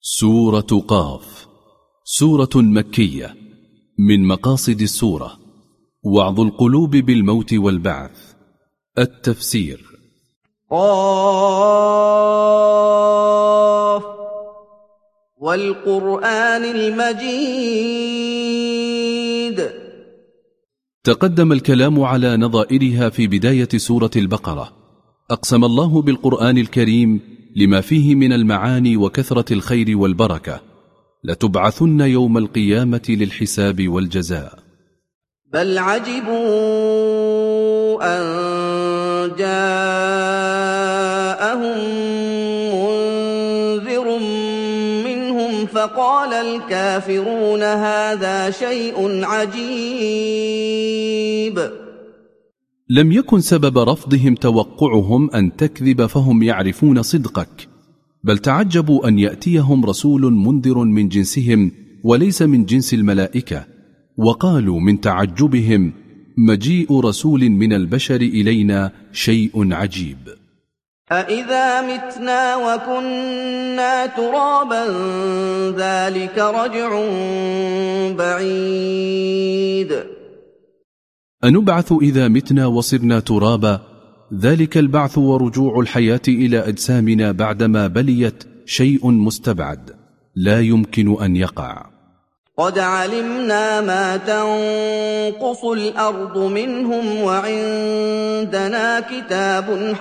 سورة قاف سورة مكية. من مقاصد السورة وعظ القلوب بالموت والبعث. التفسير: قاف والقرآن المجيد. تقدم الكلام على نظائرها في بداية سورة البقرة. أقسم الله بالقرآن الكريم لما فيه من المعاني وكثرة الخير والبركة. لتبعثن يوم القيامة للحساب والجزاء. بل عجبوا أن جاءهم منذر منهم فقال الكافرون هذا شيء عجيب. لم يكن سبب رفضهم توقعهم أن تكذب فهم يعرفون صدقك، بل تعجبوا أن يأتيهم رسول منذر من جنسهم وليس من جنس الملائكة، وقالوا من تعجبهم: مجيء رسول من البشر إلينا شيء عجيب. أإذا متنا وكنا ترابا ذلك رجع بعيد. أنبعث إذا متنا وصرنا ترابا؟ ذلك البعث ورجوع الحياة إلى أجسامنا بعدما بليت شيء مستبعد لا يمكن أن يقع. قد علمنا ما تنقص الأرض منهم وعندنا كتاب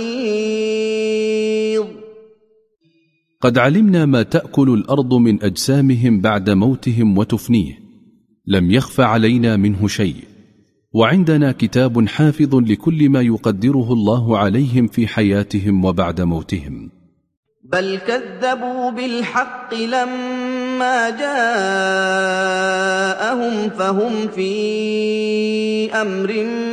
حفيظ. قد علمنا ما تأكل الأرض من أجسامهم بعد موتهم وتفنيه، لم يخف علينا منه شيء، وعندنا كتاب حافظ لكل ما يقدره الله عليهم في حياتهم وبعد موتهم. بل كذبوا بالحق لما جاءهم فهم في أمر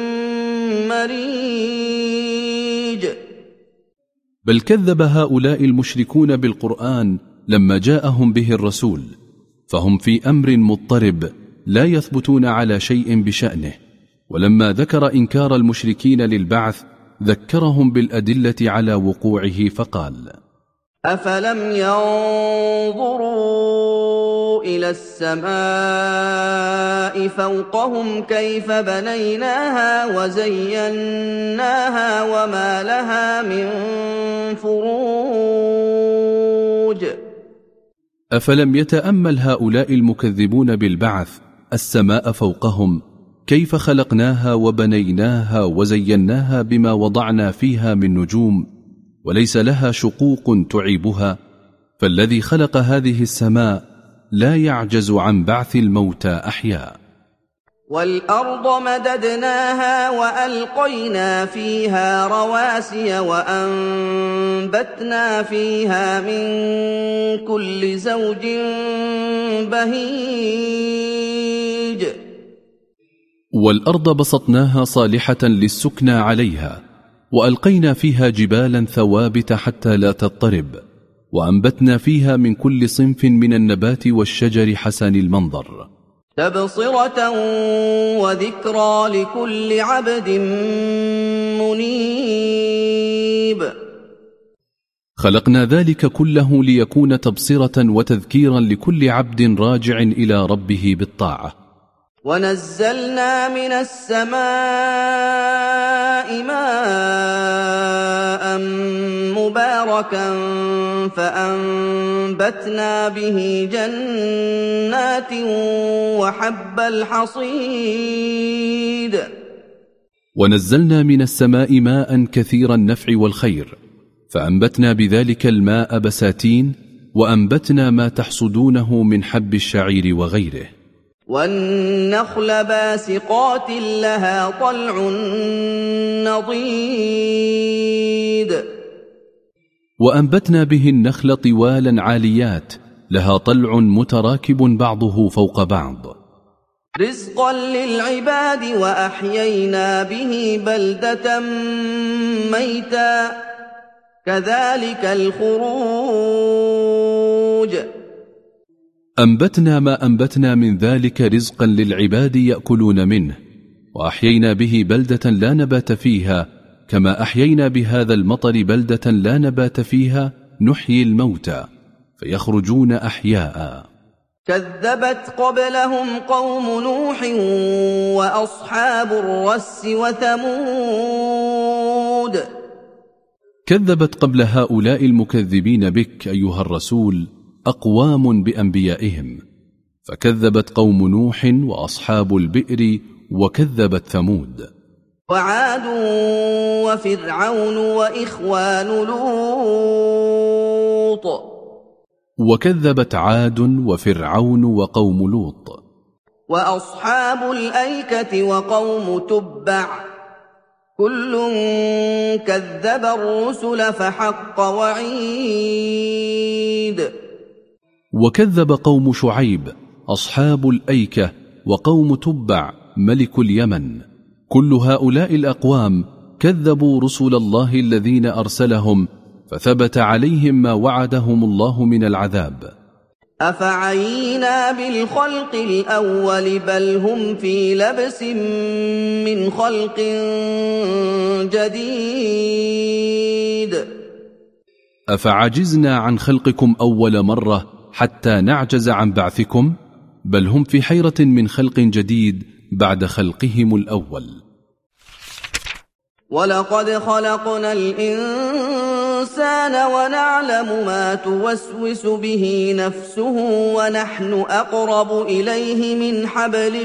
مريج. بل كذب هؤلاء المشركون بالقرآن لما جاءهم به الرسول، فهم في أمر مضطرب لا يثبتون على شيء بشأنه. ولما ذكر إنكار المشركين للبعث ذكرهم بالأدلة على وقوعه فقال: أفلم ينظروا إلى السماء فوقهم كيف بنيناها وزيناها وما لها من فروج. أفلم يتأمل هؤلاء المكذبون بالبعث السماء فوقهم كيف خلقناها وبنيناها وزيناها بما وضعنا فيها من نجوم وليس لها شقوق تعيبها؟ فالذي خلق هذه السماء لا يعجز عن بعث الموتى أحياء. والأرض مددناها وألقينا فيها رواسي وأنبتنا فيها من كل زوج بهيج. والأرض بسطناها صالحة للسكنى عليها، وألقينا فيها جبالا ثوابت حتى لا تضطرب، وأنبتنا فيها من كل صنف من النبات والشجر حسن المنظر، تبصرة وذكرى لكل عبد منيب. خلقنا ذلك كله ليكون تبصرة وتذكيرا لكل عبد راجع إلى ربه بالطاعة. ونزلنا من السماء ماء مباركا فأنبتنا به جنات وحب الحصيد. ونزلنا من السماء ماء كثير النفع والخير فأنبتنا بذلك الماء بساتين، وأنبتنا ما تحصدونه من حب الشعير وغيره. والنخل باسقات لها طلع نضيد. وأنبتنا به النخل طوالا عاليات لها طلع متراكب بعضه فوق بعض، رزقا للعباد وأحيينا به بلدة ميتا كذلك الخروج. أنبتنا ما أنبتنا من ذلك رزقا للعباد يأكلون منه، وأحيينا به بلدة لا نبات فيها كما أحيينا بهذا المطر بلدة لا نبات فيها نحيي الموتى، فيخرجون أحياء. كذبت قبلهم قوم نوح وأصحاب الرس وثمود. كذبت قبل هؤلاء المكذبين بك أيها الرسول أقوام بأنبيائهم، فكذبت قوم نوح وأصحاب البئر، وكذبت ثمود، وعاد وفرعون وإخوان لوط. وكذبت عاد وفرعون وقوم لوط، وأصحاب الأيكة وقوم تبع، كل كذب الرسل فحق وعيد. وكذب قوم شعيب أصحاب الأيكة وقوم تبع ملك اليمن، كل هؤلاء الأقوام كذبوا رسل الله الذين أرسلهم، فثبت عليهم ما وعدهم الله من العذاب. أفعينا بالخلق الأول بل هم في لبس من خلق جديد. أفعجزنا عن خلقكم أول مرة حتى نعجز عن بعثكم، بل هم في حيرة من خلق جديد بعد خلقهم الأول. ولقد خلقنا الإنسان ونعلم ما توسوس به نفسه ونحن أقرب إليه من حبل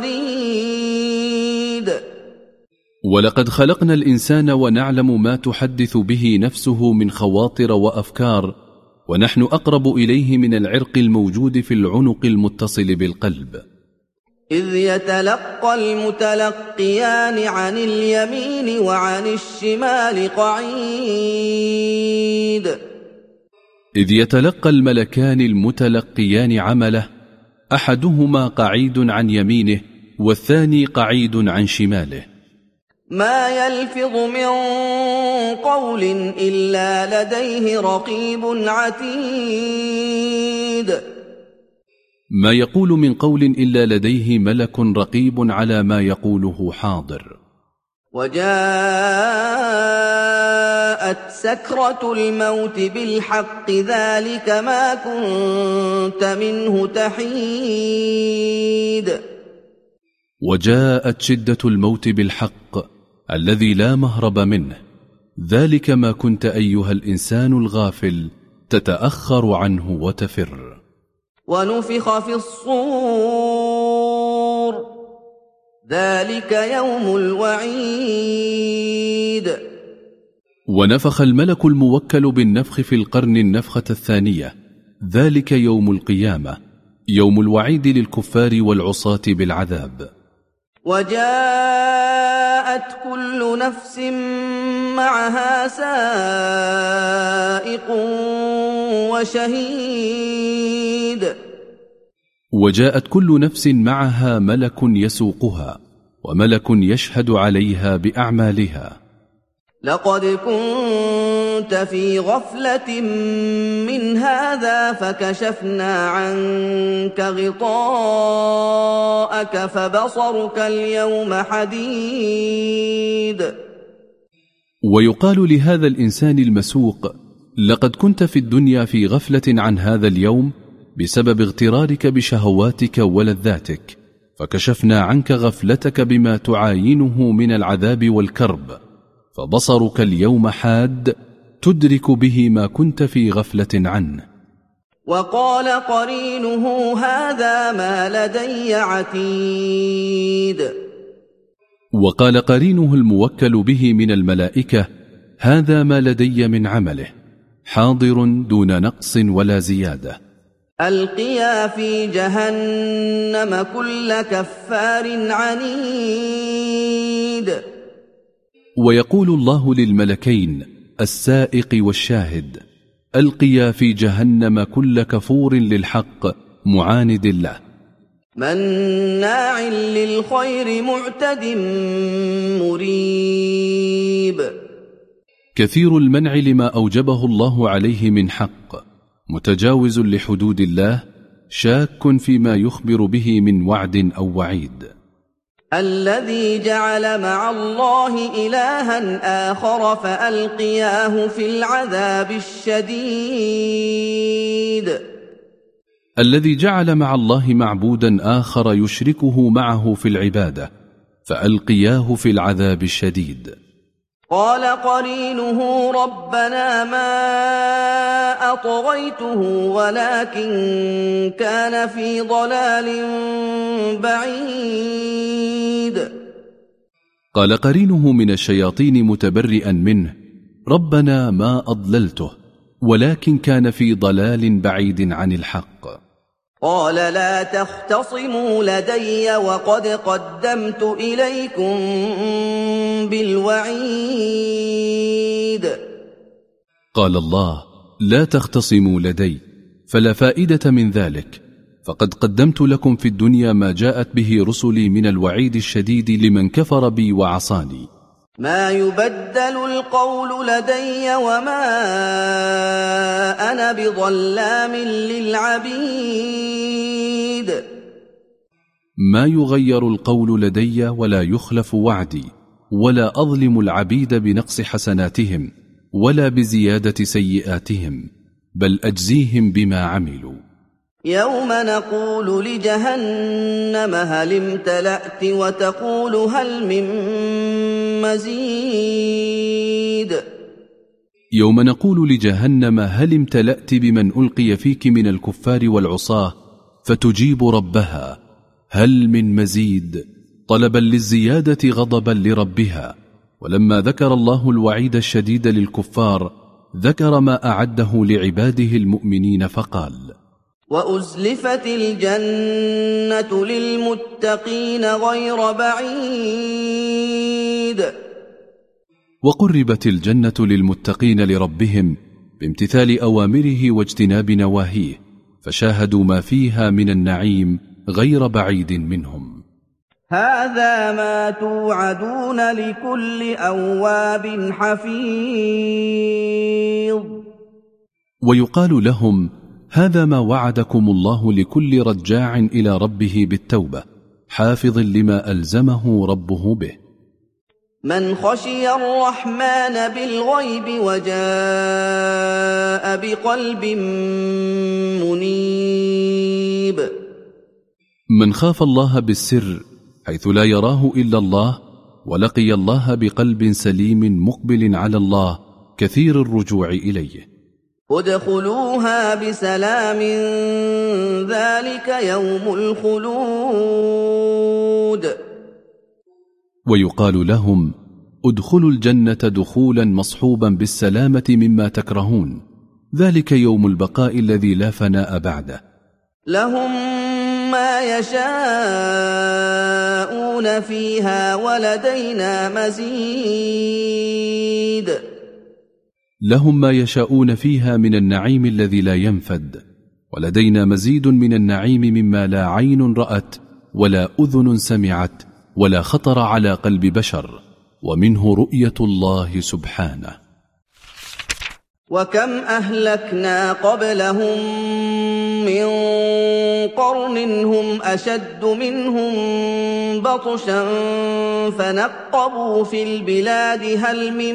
الوريد. ولقد خلقنا الإنسان ونعلم ما تحدث به نفسه من خواطر وأفكار، ونحن أقرب إليه من العرق الموجود في العنق المتصل بالقلب. إذ يتلقى المتلقيان عن اليمين وعن الشمال قعيد. إذ يتلقى الملكان المتلقيان عمله، أحدهما قعيد عن يمينه والثاني قعيد عن شماله. ما يلفظ من قول إلا لديه رقيب عتيد. ما يقول من قول إلا لديه ملك رقيب على ما يقوله حاضر. وجاءت سكرة الموت بالحق ذلك ما كنت منه تحيد. وجاءت شدة الموت بالحق الذي لا مهرب منه، ذلك ما كنت أيها الإنسان الغافل تتأخر عنه وتفر. ونفخ في الصور ذلك يوم الوعيد. ونفخ الملك الموكل بالنفخ في القرن النفخة الثانية، ذلك يوم القيامة، يوم الوعيد للكفار والعصاة بالعذاب. وجاءت كل نفس معها سائق وشهيد. وجاءت كل نفس معها ملك يسوقها وملك يشهد عليها بأعمالها. لقد كنت في غفلة من هذا فكشفنا عنك غطاءك فبصرك اليوم حديد. ويقال لهذا الإنسان المسوق: لقد كنت في الدنيا في غفلة عن هذا اليوم بسبب اغترارك بشهواتك ولذاتك، فكشفنا عنك غفلتك بما تعاينه من العذاب والكرب، فبصرك اليوم حاد تدرك به ما كنت في غفلة عنه. وقال قرينه هذا ما لدي عتيد. وقال قرينه الموكل به من الملائكة: هذا ما لدي من عمله، حاضر دون نقص ولا زيادة. ألقيا في جهنم كل كفار عنيد. ويقول الله للملكين السائق والشاهد: ألقيا في جهنم كل كفور للحق معاند له، مناع للخير معتد مريب. كثير المنع لما أوجبه الله عليه من حق، متجاوز لحدود الله، شاك فيما يخبر به من وعد أو وعيد. الذي جعل مع الله إلها آخر فألقياه في العذاب الشديد. الذي جعل مع الله معبودا آخر يشركه معه في العبادة فألقياه في العذاب الشديد. قال قرينه ربنا ما أطغيته ولكن كان في ضلال بعيد. قال قرينه من الشياطين متبرئا منه ربنا ما أضللته ولكن كان في ضلال بعيد عن الحق. قال لا تختصموا لدي وقد قدمت إليكم بالوعيد. قال الله لا تختصموا لدي فلا فائدة من ذلك، فقد قدمت لكم في الدنيا ما جاءت به رسلي من الوعيد الشديد لمن كفر بي وعصاني. ما يبدل القول لدي وما أنا بظلام للعبيد. ما يغير القول لدي ولا يخلف وعدي، ولا أظلم العبيد بنقص حسناتهم ولا بزيادة سيئاتهم، بل أجزيهم بما عملوا. يوم نقول لجهنم هل امتلأت وتقول هل من مزيد. يوم نقول لجهنم هل امتلأت بمن ألقي فيك من الكفار والعصاة، فتجيب ربها هل من مزيد، طلبا للزيادة غضبا لربها. ولما ذكر الله الوعيد الشديد للكفار ذكر ما أعده لعباده المؤمنين فقال وأزلفت الجنة للمتقين غير بعيد. وقربت الجنة للمتقين لربهم بامتثال أوامره واجتناب نواهيه، فشاهدوا ما فيها من النعيم غير بعيد منهم. هذا ما توعدون لكل أواب حفيظ. ويقال لهم هذا ما وعدكم الله لكل رجاع إلى ربه بالتوبة حافظ لما ألزمه ربه به. من خشي الرحمن بالغيب وجاء بقلب منيب. من خاف الله بالسر حيث لا يراه إلا الله، ولقي الله بقلب سليم مقبل على الله كثير الرجوع إليه. ادخلوها بسلام ذلك يوم الخلود. ويقال لهم ادخلوا الجنة دخولا مصحوبا بالسلامة مما تكرهون، ذلك يوم البقاء الذي لا فناء بعده. لهم ما يشاءون فيها ولدينا مزيد. لهم ما يشاءون فيها من النعيم الذي لا ينفد، ولدينا مزيد من النعيم مما لا عين رأت ولا أذن سمعت ولا خطر على قلب بشر، ومنه رؤية الله سبحانه. وكم أهلكنا قبلهم من قرن هم أشد منهم بطشا فنقبوا في البلاد هل من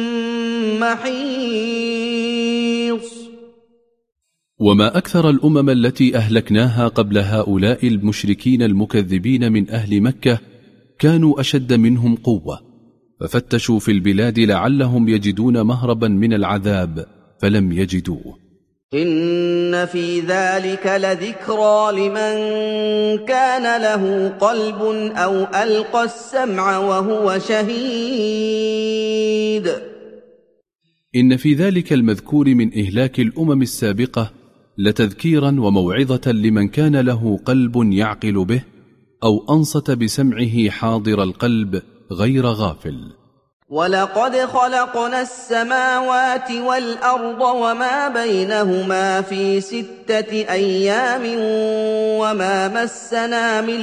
محيص. وما أكثر الأمم التي أهلكناها قبل هؤلاء المشركين المكذبين من أهل مكة كانوا أشد منهم قوة، ففتشوا في البلاد لعلهم يجدون مهربا من العذاب فلم يجدوه. إن في ذلك لذكرى لمن كان له قلب أو ألقى السمع وهو شهيد. إن في ذلك المذكور من إهلاك الأمم السابقة لتذكيرا وموعظة لمن كان له قلب يعقل به، أو أنصت بسمعه حاضر القلب غير غافل. ولقد خلقنا السماوات والأرض وما بينهما في 6 أيام وما مسنا من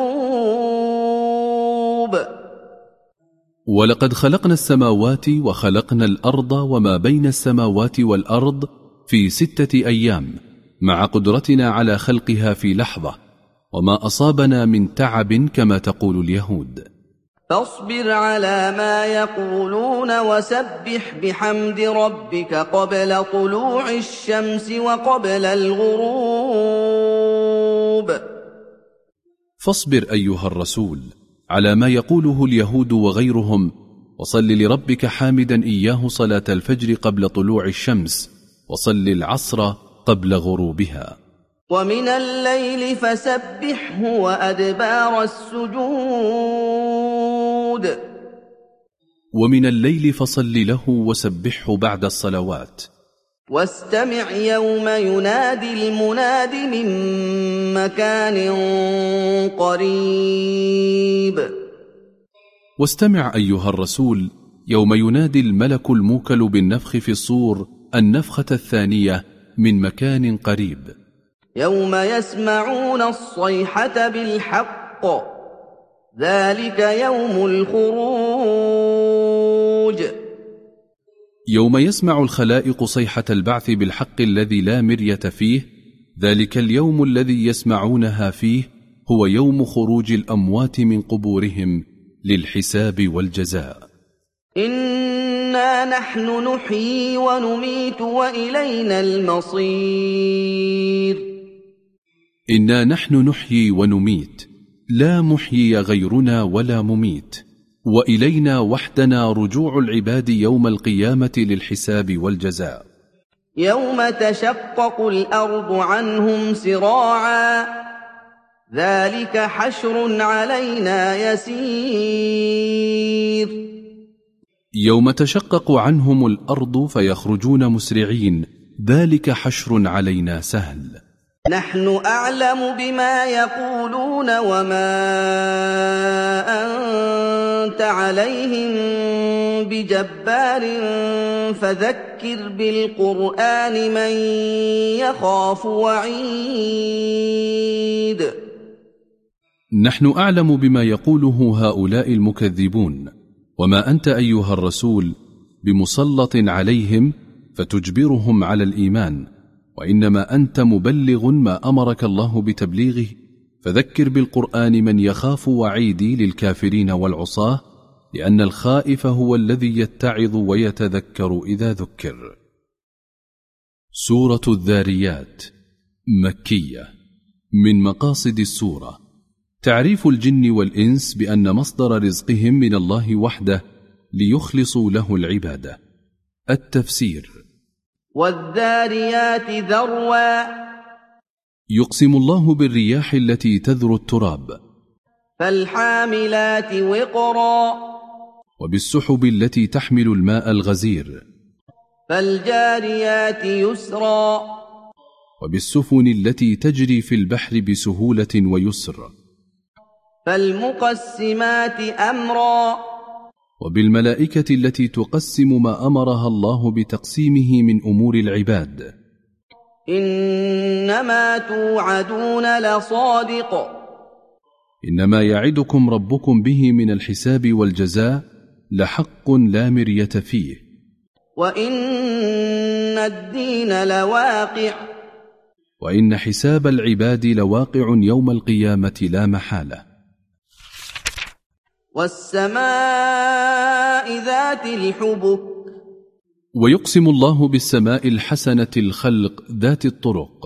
لغوب. ولقد خلقنا السماوات وخلقنا الأرض وما بين السماوات والأرض في 6 أيام، مع قدرتنا على خلقها في لحظة، وما أصابنا من تعب كما تقول اليهود. فاصبر على ما يقولون وسبح بحمد ربك قبل طلوع الشمس وقبل الغروب. فاصبر أيها الرسول على ما يقوله اليهود وغيرهم، وصل لربك حامدا إياه صلاة الفجر قبل طلوع الشمس، وصل العصر قبل غروبها. ومن الليل فسبحه وأدبار السجود. ومن الليل فصل له وسبحه بعد الصلوات. واستمع يوم ينادي المناد من مكان قريب. واستمع أيها الرسول يوم ينادي الملك الموكل بالنفخ في الصور النفخة الثانية من مكان قريب. يوم يسمعون الصيحة بالحق ذلك يوم الخروج. يوم يسمع الخلائق صيحة البعث بالحق الذي لا مرية فيه، ذلك اليوم الذي يسمعونها فيه هو يوم خروج الأموات من قبورهم للحساب والجزاء. إنا نحن نحيي ونميت وإلينا المصير. إنا نحن نحيي ونميت، لا محيي غيرنا ولا مميت، وإلينا وحدنا رجوع العباد يوم القيامة للحساب والجزاء. يوم تشقق الأرض عنهم سراعا ذلك حشر علينا يسير. يوم تشقق عنهم الأرض فيخرجون مسرعين ذلك حشر علينا سهل. نحن أعلم بما يقولون وما أنت عليهم بجبار فذكر بالقرآن من يخاف وعيد. نحن أعلم بما يقوله هؤلاء المكذبون، وما أنت أيها الرسول بمسلط عليهم فتجبرهم على الإيمان، وإنما أنت مبلغ ما أمرك الله بتبليغه، فذكر بالقرآن من يخاف وعيدي للكافرين والعصاة، لأن الخائف هو الذي يتعظ ويتذكر إذا ذكر. سورة الذاريات مكية. من مقاصد السورة تعريف الجن والإنس بأن مصدر رزقهم من الله وحده ليخلصوا له العبادة. التفسير: والذاريات ذروا، يقسم الله بالرياح التي تذر التراب، فالحاملات وقرا، وبالسحب التي تحمل الماء الغزير، فالجاريات يسرا، وبالسفن التي تجري في البحر بسهولة ويسر، فالمقسمات أمرا، وبالملائكة التي تقسم ما أمرها الله بتقسيمه من أمور العباد. إنما توعدون لصادق، إنما يعدكم ربكم به من الحساب والجزاء لحق لا مرية فيه، وإن الدين لواقع، وإن حساب العباد لواقع يوم القيامة لا محالة. والسماء ذات الحبك، ويقسم الله بالسماء الحسنة الخلق ذات الطرق.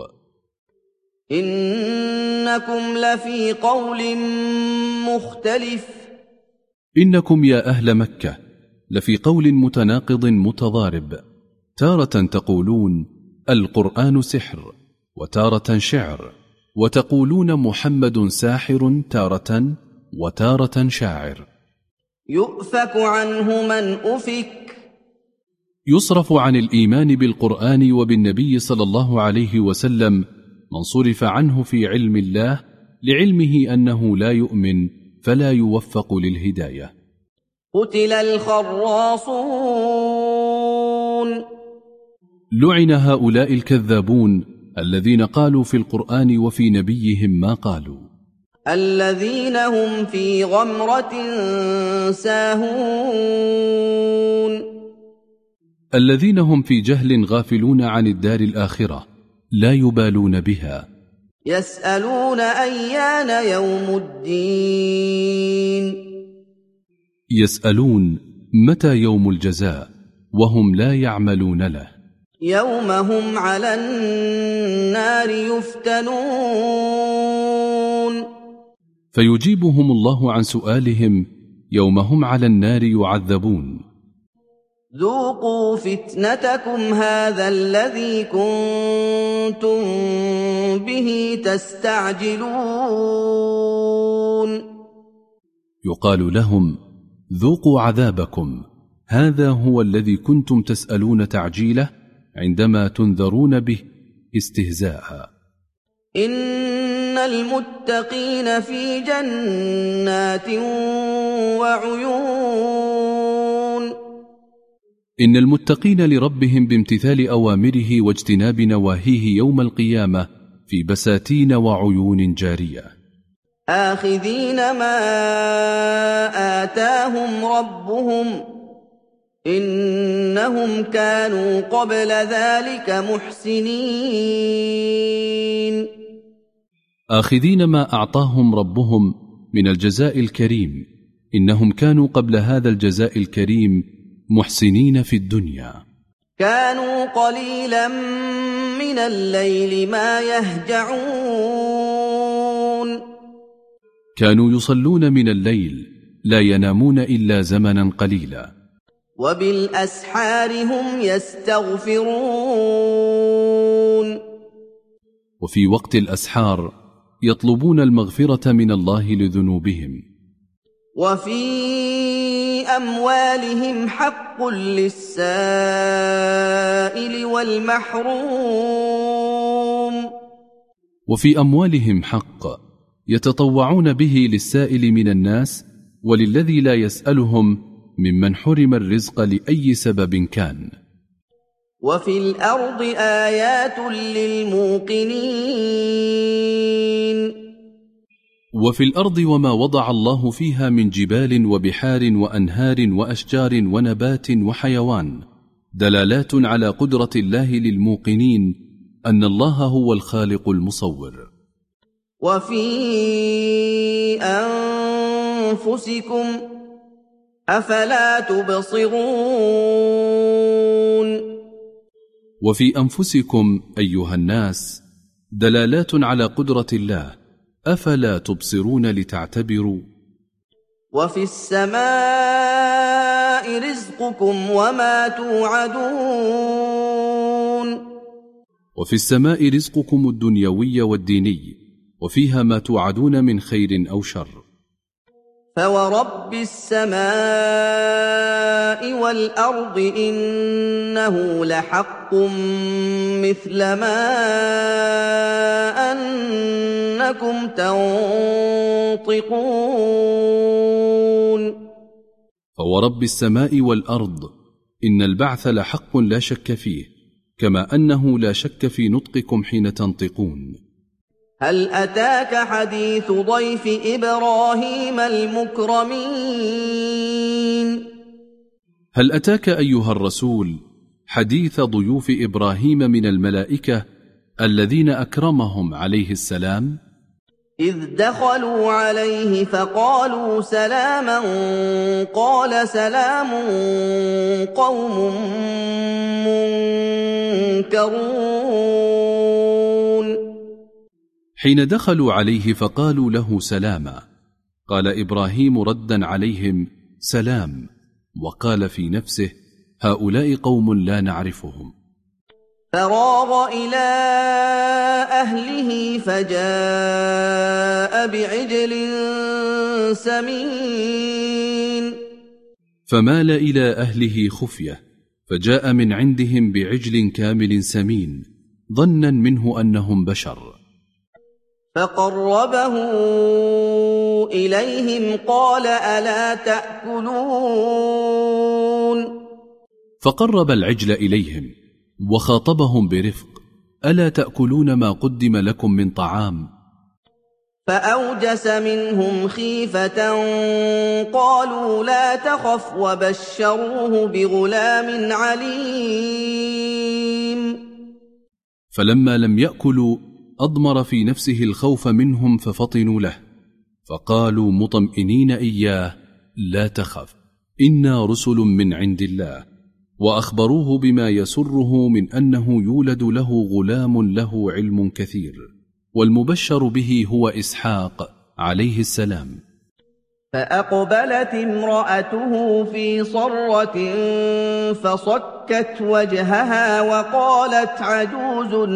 إنكم لفي قول مختلف، إنكم يا أهل مكة لفي قول متناقض متضارب، تارة تقولون القرآن سحر، وتارة شعر، وتقولون محمد ساحر تارة، وتارة شاعر. يؤفك عنه من أفك، يصرف عن الإيمان بالقرآن وبالنبي صلى الله عليه وسلم من صرف عنه في علم الله لعلمه أنه لا يؤمن فلا يوفق للهداية. قتل الخراصون، لعن هؤلاء الكذابون الذين قالوا في القرآن وفي نبيهم ما قالوا. الذين هم في غمرة ساهون، الذين هم في جهل غافلون عن الدار الآخرة لا يبالون بها. يسألون أيان يوم الدين يسألون متى يوم الجزاء وهم لا يعملون له. يوم هم على النار يفتنون فيجيبهم الله عن سؤالهم يوم هم على النار يعذبون. ذوقوا فتنتكم هذا الذي كنتم به تستعجلون. يقال لهم ذوقوا عذابكم هذا هو الذي كنتم تسألون تعجيله عندما تنذرون به استهزاء. إن المتقين في جنات وعيون. إن المتقين لربهم بامتثال أوامره واجتناب نواهيه يوم القيامة في بساتين وعيون جارية. آخذين ما آتاهم ربهم إنهم كانوا قبل ذلك محسنين. آخذين ما أعطاهم ربهم من الجزاء الكريم إنهم كانوا قبل هذا الجزاء الكريم محسنين في الدنيا. كانوا قليلا من الليل ما يهجعون. كانوا يصلون من الليل لا ينامون إلا زمنا قليلا. وبالأسحار هم يستغفرون. وفي وقت الأسحار يطلبون المغفرة من الله لذنوبهم. وفي أموالهم حق للسائل والمحروم. وفي أموالهم حق يتطوعون به للسائل من الناس وللذي لا يسألهم ممن حرم الرزق لأي سبب كان. وفي الأرض آيات للموقنين. وفي الأرض وما وضع الله فيها من جبال وبحار وأنهار وأشجار ونبات وحيوان دلالات على قدرة الله للموقنين أن الله هو الخالق المصور. وفي أنفسكم أفلا تبصرون. وفي أنفسكم أيها الناس دلالات على قدرة الله أفلا تبصرون لتعتبروا. وفي السماء رزقكم وما توعدون. وفي السماء رزقكم الدنيوي والديني وفيها ما توعدون من خير أو شر. فورب السماء والأرض إنه لحق مثل ما أنكم تنطقون. فورب السماء والأرض إن البعث لحق لا شك فيه كما أنه لا شك في نطقكم حين تنطقون. هل أتاك حديث ضيف إبراهيم المكرمين. هل أتاك أيها الرسول حديث ضيوف إبراهيم من الملائكة الذين أكرمهم عليه السلام؟ إذ دخلوا عليه فقالوا سلاما قال سلام قوم منكرون. حين دخلوا عليه فقالوا له سلاما قال إبراهيم ردا عليهم سلام وقال في نفسه هؤلاء قوم لا نعرفهم. فراغ إلى أهله فجاء بعجل سمين. فمال إلى أهله خفية فجاء من عندهم بعجل كامل سمين ظنا منه أنهم بشر. فقربه إليهم قال ألا تأكلون. فقرب العجل إليهم وخاطبهم برفق ألا تأكلون ما قدم لكم من طعام. فأوجس منهم خيفة قالوا لا تخف وبشروه بغلام عليم. فلما لم يأكلوا أضمر في نفسه الخوف منهم ففطنوا له، فقالوا مطمئنين إياه: لا تخف، إنا رسل من عند الله. وأخبروه بما يسره من أنه يولد له غلام له علم كثير، والمبشر به هو إسحاق عليه السلام. فأقبلت امرأته في صرة فصكت وجهها وقالت عجوز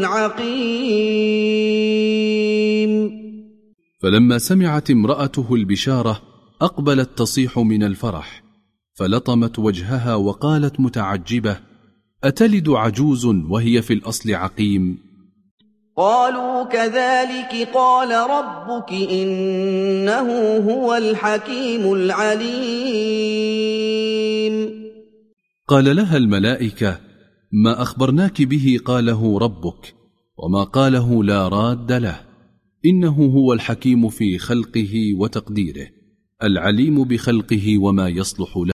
عقيم. فلما سمعت امرأته البشارة أقبلت تصيح من الفرح، فلطمت وجهها وقالت متعجبة: أتلد عجوز وهي في الأصل عقيم؟ قالوا كذلك قال ربك إنه هو الحكيم العليم. قال لها الملائكة: ما أخبرناك به قاله ربك، وما قاله لا راد له، إنه هو الحكيم في خلقه وتقديره، العليم بخلقه وما يصلح له.